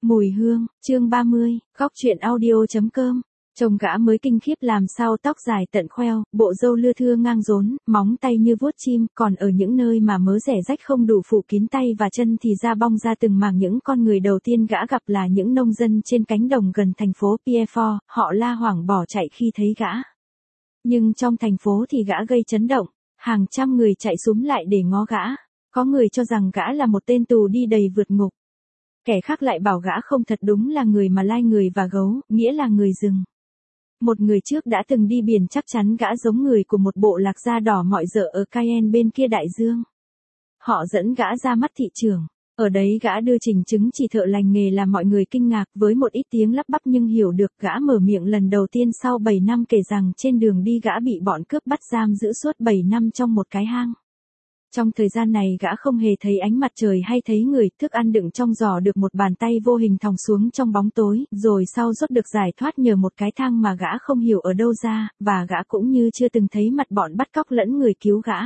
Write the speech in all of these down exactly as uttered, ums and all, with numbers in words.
Mùi hương, chương ba mươi, góc truyện audio.com. Chồng gã mới kinh khiếp làm sao tóc dài tận khoeo, bộ râu lưa thưa ngang rốn, móng tay như vuốt chim, còn ở những nơi mà mớ rẻ rách không đủ phủ kín tay và chân thì da bong ra từng mảng. Những con người đầu tiên gã gặp là những nông dân trên cánh đồng gần thành phố Pierrefort, họ la hoảng bỏ chạy khi thấy gã. Nhưng trong thành phố thì gã gây chấn động, hàng trăm người chạy xúm lại để ngó gã. Có người cho rằng gã là một tên tù đi đầy vượt ngục. Kẻ khác lại bảo gã không thật đúng là người mà lai người và gấu, nghĩa là người rừng. Một người trước đã từng đi biển chắc chắn gã giống người của một bộ lạc da đỏ mọi dợ ở Cayenne bên kia đại dương. Họ dẫn gã ra mắt thị trưởng. Ở đấy gã đưa trình chứng chỉ thợ lành nghề làm mọi người kinh ngạc với một ít tiếng lắp bắp nhưng hiểu được. Gã mở miệng lần đầu tiên sau bảy năm kể rằng trên đường đi gã bị bọn cướp bắt giam giữ suốt bảy năm trong một cái hang. Trong thời gian này gã không hề thấy ánh mặt trời hay thấy người, thức ăn đựng trong giỏ được một bàn tay vô hình thòng xuống trong bóng tối, rồi sau rốt được giải thoát nhờ một cái thang mà gã không hiểu ở đâu ra, và gã cũng như chưa từng thấy mặt bọn bắt cóc lẫn người cứu gã.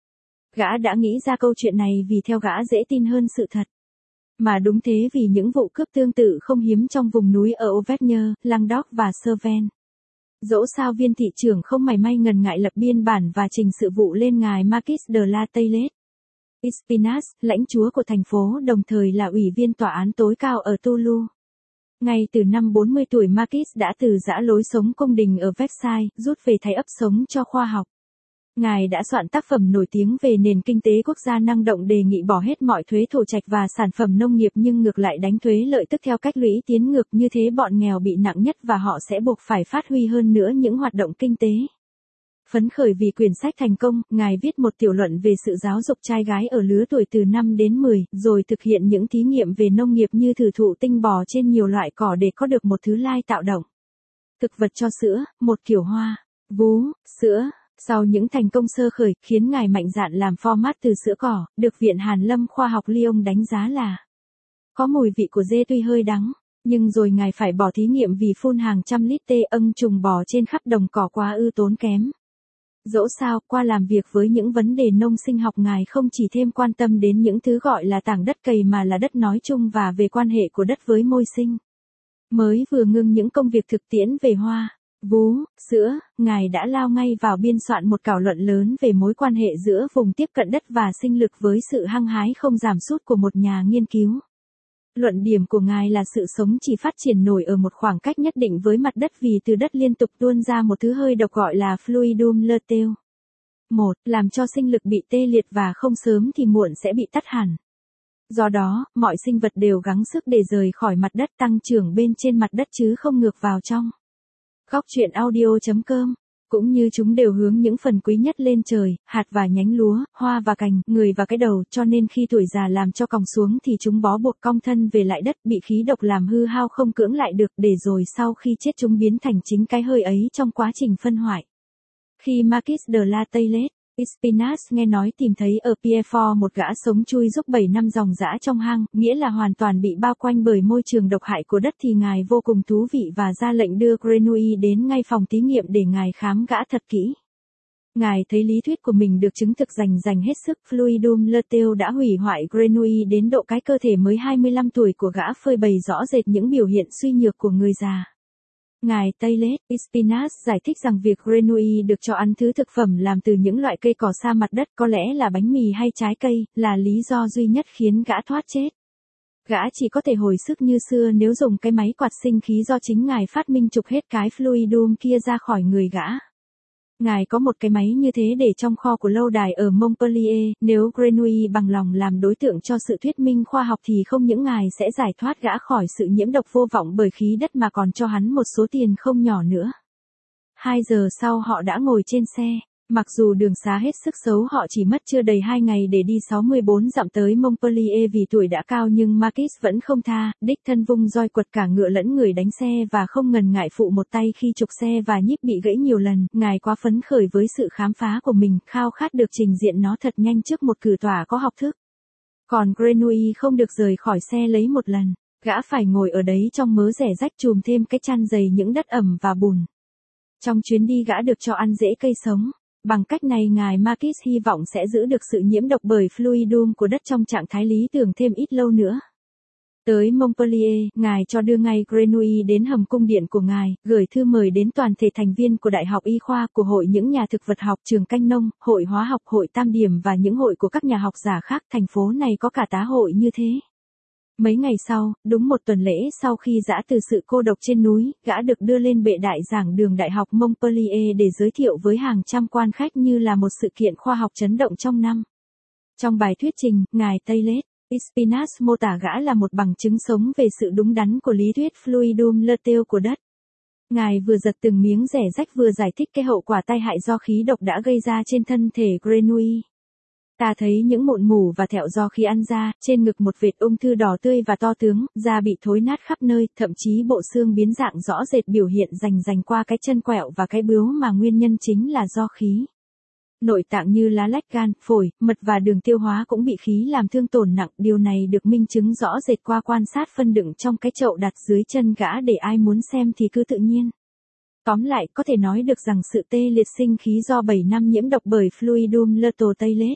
Gã đã nghĩ ra câu chuyện này vì theo gã dễ tin hơn sự thật. Mà đúng thế, vì những vụ cướp tương tự không hiếm trong vùng núi ở Auvergne, Languedoc và Cevennes. Dẫu sao viên thị trưởng không mảy may ngần ngại lập biên bản và trình sự vụ lên ngài Marquis de la Taillette Espinasse, lãnh chúa của thành phố, đồng thời là ủy viên tòa án tối cao ở Toulouse. Ngay từ năm bốn mươi tuổi, Marquis đã từ giã lối sống cung đình ở Versailles, rút về thái ấp sống cho khoa học. Ngài đã soạn tác phẩm nổi tiếng về nền kinh tế quốc gia năng động, đề nghị bỏ hết mọi thuế thổ trạch và sản phẩm nông nghiệp nhưng ngược lại đánh thuế lợi tức theo cách lũy tiến ngược, như thế bọn nghèo bị nặng nhất và họ sẽ buộc phải phát huy hơn nữa những hoạt động kinh tế. Phấn khởi vì quyển sách thành công, Ngài viết một tiểu luận về sự giáo dục trai gái ở lứa tuổi từ năm đến mười, rồi thực hiện những thí nghiệm về nông nghiệp như thử thụ tinh bò trên nhiều loại cỏ để có được một thứ lai tạo động. Thực vật cho sữa, một kiểu hoa, vú, sữa. Sau những thành công sơ khởi, khiến Ngài mạnh dạn làm format từ sữa cỏ, được Viện Hàn Lâm Khoa học Lyon đánh giá là có mùi vị của dê tuy hơi đắng, nhưng rồi Ngài phải bỏ thí nghiệm vì phun hàng trăm lít tê âng trùng bò trên khắp đồng cỏ quá ư tốn kém. Dẫu sao, qua làm việc với những vấn đề nông sinh học, Ngài không chỉ thêm quan tâm đến những thứ gọi là tảng đất cày mà là đất nói chung và về quan hệ của đất với môi sinh. Mới vừa ngưng những công việc thực tiễn về hoa, vú, sữa, Ngài đã lao ngay vào biên soạn một thảo luận lớn về mối quan hệ giữa vùng tiếp cận đất và sinh lực với sự hăng hái không giảm sút của một nhà nghiên cứu. Luận điểm của Ngài là sự sống chỉ phát triển nổi ở một khoảng cách nhất định với mặt đất vì từ đất liên tục tuôn ra một thứ hơi độc gọi là fluidum luteum. một. Làm cho sinh lực bị tê liệt và không sớm thì muộn sẽ bị tắt hẳn. Do đó, mọi sinh vật đều gắng sức để rời khỏi mặt đất, tăng trưởng bên trên mặt đất chứ không ngược vào trong. Góc truyện audio.com. Cũng như chúng đều hướng những phần quý nhất lên trời, hạt và nhánh lúa, hoa và cành, người và cái đầu, cho nên khi tuổi già làm cho còng xuống thì chúng bó buộc cong thân về lại đất, bị khí độc làm hư hao không cưỡng lại được, để rồi sau khi chết chúng biến thành chính cái hơi ấy trong quá trình phân hoại. Khi Marquis de la Taillette Espinasse nghe nói tìm thấy ở Pierrefort một gã sống chui rúc bảy năm dòng dã trong hang, nghĩa là hoàn toàn bị bao quanh bởi môi trường độc hại của đất, thì Ngài vô cùng thú vị và ra lệnh đưa Grenouille đến ngay phòng thí nghiệm để Ngài khám gã thật kỹ. Ngài thấy lý thuyết của mình được chứng thực rành rành hết sức. Fluidum luteum đã hủy hoại Grenouille đến độ cái cơ thể mới hai mươi lăm tuổi của gã phơi bày rõ rệt những biểu hiện suy nhược của người già. Ngài Taillette Espinasse giải thích rằng việc Grenouille được cho ăn thứ thực phẩm làm từ những loại cây cỏ xa mặt đất, có lẽ là bánh mì hay trái cây, là lý do duy nhất khiến gã thoát chết. Gã chỉ có thể hồi sức như xưa nếu dùng cái máy quạt sinh khí do chính Ngài phát minh trục hết cái fluidum kia ra khỏi người gã. Ngài có một cái máy như thế để trong kho của lâu đài ở Montpellier, nếu Grenouille bằng lòng làm đối tượng cho sự thuyết minh khoa học thì không những Ngài sẽ giải thoát gã khỏi sự nhiễm độc vô vọng bởi khí đất mà còn cho hắn một số tiền không nhỏ nữa. Hai giờ sau họ đã ngồi trên xe. Mặc dù đường xá hết sức xấu, họ chỉ mất chưa đầy hai ngày để đi sáu mươi bốn dặm tới Montpellier. Vì tuổi đã cao nhưng Marquis vẫn không tha, đích thân vung roi quật cả ngựa lẫn người đánh xe và không ngần ngại phụ một tay khi trục xe và nhíp bị gãy nhiều lần. Ngài quá phấn khởi với sự khám phá của mình, khao khát được trình diện nó thật nhanh trước một cử tòa có học thức. Còn Grenouille không được rời khỏi xe lấy một lần, gã phải ngồi ở đấy trong mớ rẻ rách chùm thêm cái chăn dày những đất ẩm và bùn. Trong chuyến đi gã được cho ăn rễ cây sống. Bằng cách này Ngài Marquis hy vọng sẽ giữ được sự nhiễm độc bởi fluidum của đất trong trạng thái lý tưởng thêm ít lâu nữa. Tới Montpellier, ngài cho đưa ngay Grenouille đến hầm cung điện của ngài, gửi thư mời đến toàn thể thành viên của Đại học Y khoa, của Hội những nhà thực vật học, trường Canh nông, Hội hóa học, Hội Tam điểm và những hội của các nhà học giả khác. Thành phố này có cả tá hội như thế. Mấy ngày sau, đúng một tuần lễ sau khi giã từ sự cô độc trên núi, gã được đưa lên bệ đại giảng đường Đại học Montpellier để giới thiệu với hàng trăm quan khách như là một sự kiện khoa học chấn động trong năm. Trong bài thuyết trình, ngài Taylor Espinasse mô tả gã là một bằng chứng sống về sự đúng đắn của lý thuyết Fluidum Lateo của đất. Ngài vừa giật từng miếng rẻ rách vừa giải thích cái hậu quả tai hại do khí độc đã gây ra trên thân thể Grenouille. Ta thấy những mụn mủ và thẹo do khi ăn ra, trên ngực một vệt ung thư đỏ tươi và to tướng, da bị thối nát khắp nơi, thậm chí bộ xương biến dạng rõ rệt biểu hiện rành rành qua cái chân quẹo và cái bướu mà nguyên nhân chính là do khí. Nội tạng như lá lách, gan, phổi, mật và đường tiêu hóa cũng bị khí làm thương tổn nặng, điều này được minh chứng rõ rệt qua quan sát phân đựng trong cái chậu đặt dưới chân gã, để ai muốn xem thì cứ tự nhiên. Tóm lại, có thể nói được rằng sự tê liệt sinh khí do bảy năm nhiễm độc bởi Fluidum Lateo Taylor.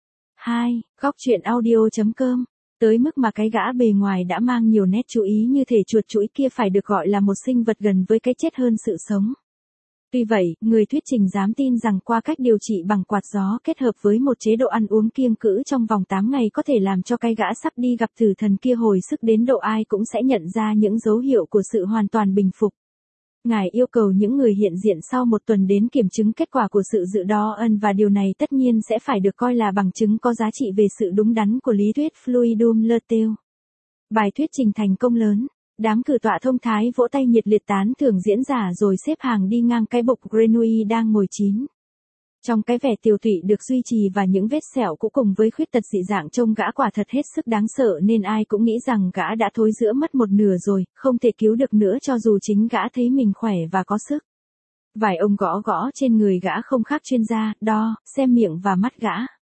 hai. Góc truyện audio chấm com. Tới mức mà cái gã bề ngoài đã mang nhiều nét chú ý như thể chuột chuỗi kia phải được gọi là một sinh vật gần với cái chết hơn sự sống. Tuy vậy, người thuyết trình dám tin rằng qua cách điều trị bằng quạt gió kết hợp với một chế độ ăn uống kiêng cữ trong vòng tám ngày có thể làm cho cái gã sắp đi gặp tử thần kia hồi sức đến độ ai cũng sẽ nhận ra những dấu hiệu của sự hoàn toàn bình phục. Ngài yêu cầu những người hiện diện sau một tuần đến kiểm chứng kết quả của sự dự đo ân, và điều này tất nhiên sẽ phải được coi là bằng chứng có giá trị về sự đúng đắn của lý thuyết Fluidum Lateo. Bài thuyết trình thành công lớn. Đám cử tọa thông thái vỗ tay nhiệt liệt tán thưởng diễn giả rồi xếp hàng đi ngang cái bục Grenouille đang ngồi chín. Trong cái vẻ tiều tụy được duy trì và những vết sẹo cũ cùng với khuyết tật dị dạng trông gã quả thật hết sức đáng sợ, nên ai cũng nghĩ rằng gã đã thối rữa mất một nửa rồi, không thể cứu được nữa cho dù chính gã thấy mình khỏe và có sức. Vài ông gõ gõ trên người gã không khác chuyên gia, đo, xem miệng và mắt gã.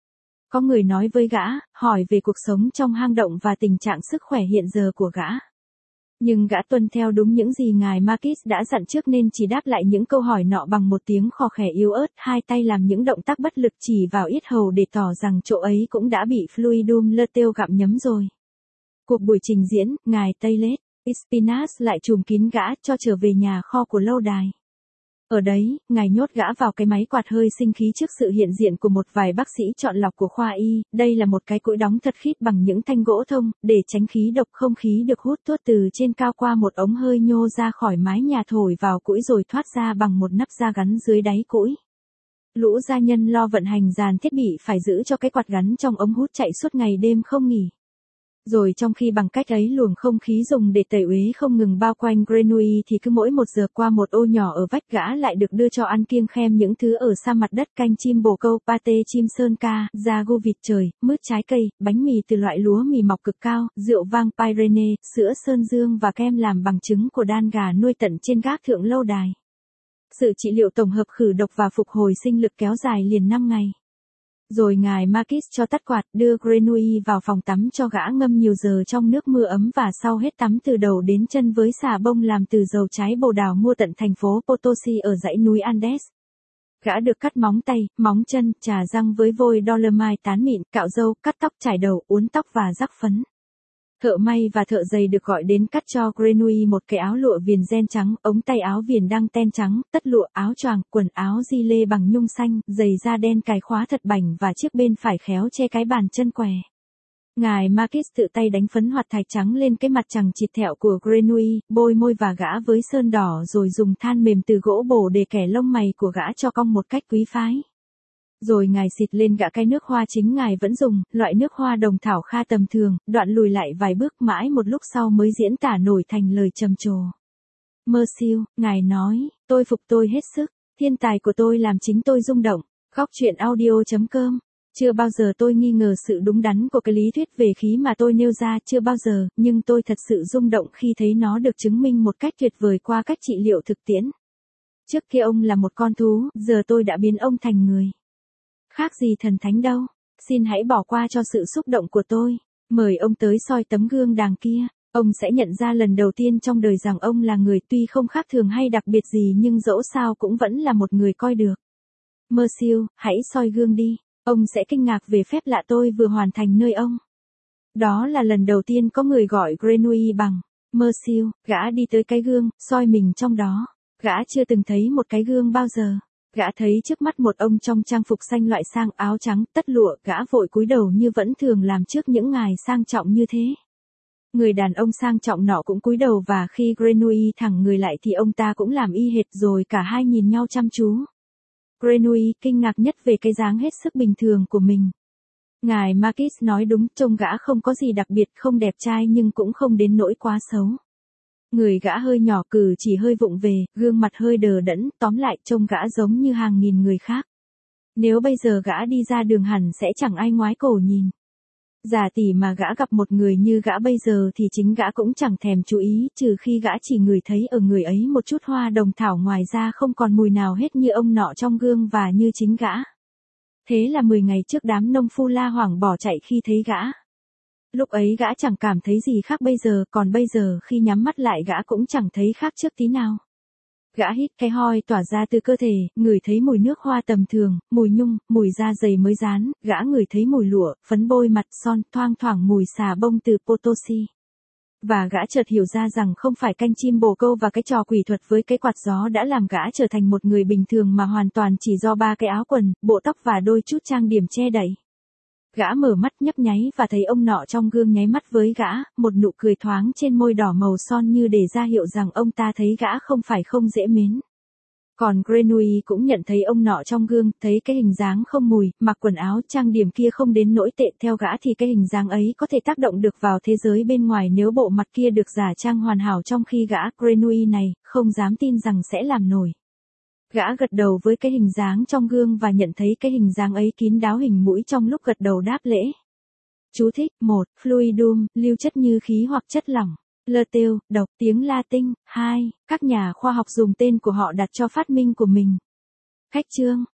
Có người nói với gã, hỏi về cuộc sống trong hang động và tình trạng sức khỏe hiện giờ của gã. Nhưng gã tuân theo đúng những gì ngài Marquis đã dặn trước nên chỉ đáp lại những câu hỏi nọ bằng một tiếng khò khè yếu ớt, hai tay làm những động tác bất lực chỉ vào yết hầu để tỏ rằng chỗ ấy cũng đã bị Fluidum Lateo gặm nhấm rồi. Cuộc buổi trình diễn, ngài Taylor Espinasse lại trùm kín gã cho trở về nhà kho của lâu đài. Ở đấy, ngài nhốt gã vào cái máy quạt hơi sinh khí trước sự hiện diện của một vài bác sĩ chọn lọc của khoa y. Đây là một cái cối đóng thật khít bằng những thanh gỗ thông, để tránh khí độc. Không khí được hút tuốt từ trên cao qua một ống hơi nhô ra khỏi mái nhà thổi vào cối rồi thoát ra bằng một nắp da gắn dưới đáy cối. Lũ gia nhân lo vận hành dàn thiết bị phải giữ cho cái quạt gắn trong ống hút chạy suốt ngày đêm không nghỉ. Rồi trong khi bằng cách ấy luồng không khí dùng để tẩy uế không ngừng bao quanh Grenouille thì cứ mỗi một giờ qua một ô nhỏ ở vách gã lại được đưa cho ăn kiêng khem những thứ ở sa mặt đất: canh chim bồ câu, pate chim sơn ca, ragu vịt trời, mứt trái cây, bánh mì từ loại lúa mì mọc cực cao, rượu vang Pyrénées, sữa sơn dương và kem làm bằng trứng của đàn gà nuôi tận trên gác thượng lâu đài. Sự trị liệu tổng hợp khử độc và phục hồi sinh lực kéo dài liền năm ngày. Rồi ngài Marquis cho tắt quạt, đưa Grenouille vào phòng tắm cho gã ngâm nhiều giờ trong nước mưa ấm và sau hết tắm từ đầu đến chân với xà bông làm từ dầu trái bồ đào mua tận thành phố Potosi ở dãy núi Andes. Gã được cắt móng tay, móng chân, chà răng với vôi Dolomite tán mịn, cạo râu, cắt tóc, chải đầu, uốn tóc và rắc phấn. Thợ may và thợ giày được gọi đến cắt cho Grenouille một cái áo lụa viền ren trắng, ống tay áo viền đăng ten trắng, tất lụa, áo choàng, quần áo di lê bằng nhung xanh, giày da đen cài khóa thật bảnh và chiếc bên phải khéo che cái bàn chân què. Ngài Marquis tự tay đánh phấn hoạt thạch trắng lên cái mặt chằng chịt thẹo của Grenouille, bôi môi và gã với sơn đỏ rồi dùng than mềm từ gỗ bổ để kẻ lông mày của gã cho cong một cách quý phái. Rồi ngài xịt lên gã cái nước hoa chính ngài vẫn dùng, loại nước hoa đồng thảo kha tầm thường, đoạn lùi lại vài bước mãi một lúc sau mới diễn tả nổi thành lời trầm trồ. Monsieur, ngài nói, tôi phục tôi hết sức, thiên tài của tôi làm chính tôi rung động. Góc truyện audio chấm com. Chưa bao giờ tôi nghi ngờ sự đúng đắn của cái lý thuyết về khí mà tôi nêu ra, chưa bao giờ, nhưng tôi thật sự rung động khi thấy nó được chứng minh một cách tuyệt vời qua cách trị liệu thực tiễn. Trước kia ông là một con thú, giờ tôi đã biến ông thành người. Khác gì thần thánh đâu, xin hãy bỏ qua cho sự xúc động của tôi, mời ông tới soi tấm gương đàng kia, ông sẽ nhận ra lần đầu tiên trong đời rằng ông là người, tuy không khác thường hay đặc biệt gì nhưng dẫu sao cũng vẫn là một người coi được. Monsieur, hãy soi gương đi, ông sẽ kinh ngạc về phép lạ tôi vừa hoàn thành nơi ông. Đó là lần đầu tiên có người gọi Grenouille bằng Monsieur, gã đi tới cái gương, soi mình trong đó. Gã chưa từng thấy một cái gương bao giờ. Gã thấy trước mắt một ông trong trang phục xanh loại sang, áo trắng, tất lụa, gã vội cúi đầu như vẫn thường làm trước những ngài sang trọng như thế. Người đàn ông sang trọng nọ cũng cúi đầu và khi Grenouille thẳng người lại thì ông ta cũng làm y hệt rồi cả hai nhìn nhau chăm chú. Grenouille kinh ngạc nhất về cái dáng hết sức bình thường của mình. Ngài Marquis nói đúng, trông gã không có gì đặc biệt, không đẹp trai nhưng cũng không đến nỗi quá xấu. Người gã hơi nhỏ, cử chỉ hơi vụng về, gương mặt hơi đờ đẫn, tóm lại trông gã giống như hàng nghìn người khác. Nếu bây giờ gã đi ra đường hẳn sẽ chẳng ai ngoái cổ nhìn. Giả tỷ mà gã gặp một người như gã bây giờ thì chính gã cũng chẳng thèm chú ý, trừ khi gã chỉ ngửi thấy ở người ấy một chút hoa đồng thảo, ngoài ra không còn mùi nào hết như ông nọ trong gương và như chính gã. Thế là mười ngày trước đám nông phu la hoảng bỏ chạy khi thấy gã. Lúc ấy gã chẳng cảm thấy gì khác bây giờ, còn bây giờ khi nhắm mắt lại gã cũng chẳng thấy khác trước tí nào. Gã hít cái hoi tỏa ra từ cơ thể, ngửi thấy mùi nước hoa tầm thường, mùi nhung, mùi da dày mới dán, gã ngửi thấy mùi lụa, phấn bôi mặt, son, thoang thoảng mùi xà bông từ Potosi. Và gã chợt hiểu ra rằng không phải canh chim bồ câu và cái trò quỷ thuật với cái quạt gió đã làm gã trở thành một người bình thường mà hoàn toàn chỉ do ba cái áo quần, bộ tóc và đôi chút trang điểm che đậy. Gã mở mắt nhấp nháy và thấy ông nọ trong gương nháy mắt với gã, một nụ cười thoáng trên môi đỏ màu son như để ra hiệu rằng ông ta thấy gã không phải không dễ mến. Còn Grenouille cũng nhận thấy ông nọ trong gương, thấy cái hình dáng không mùi, mặc quần áo trang điểm kia không đến nỗi tệ, theo gã thì cái hình dáng ấy có thể tác động được vào thế giới bên ngoài nếu bộ mặt kia được giả trang hoàn hảo, trong khi gã Grenouille này không dám tin rằng sẽ làm nổi. Gã gật đầu với cái hình dáng trong gương và nhận thấy cái hình dáng ấy kín đáo hình mũi trong lúc gật đầu đáp lễ. Chú thích: một. Fluidum, lưu chất như khí hoặc chất lỏng. Leteu, đọc, tiếng Latin. hai. Các nhà khoa học dùng tên của họ đặt cho phát minh của mình. Khách chương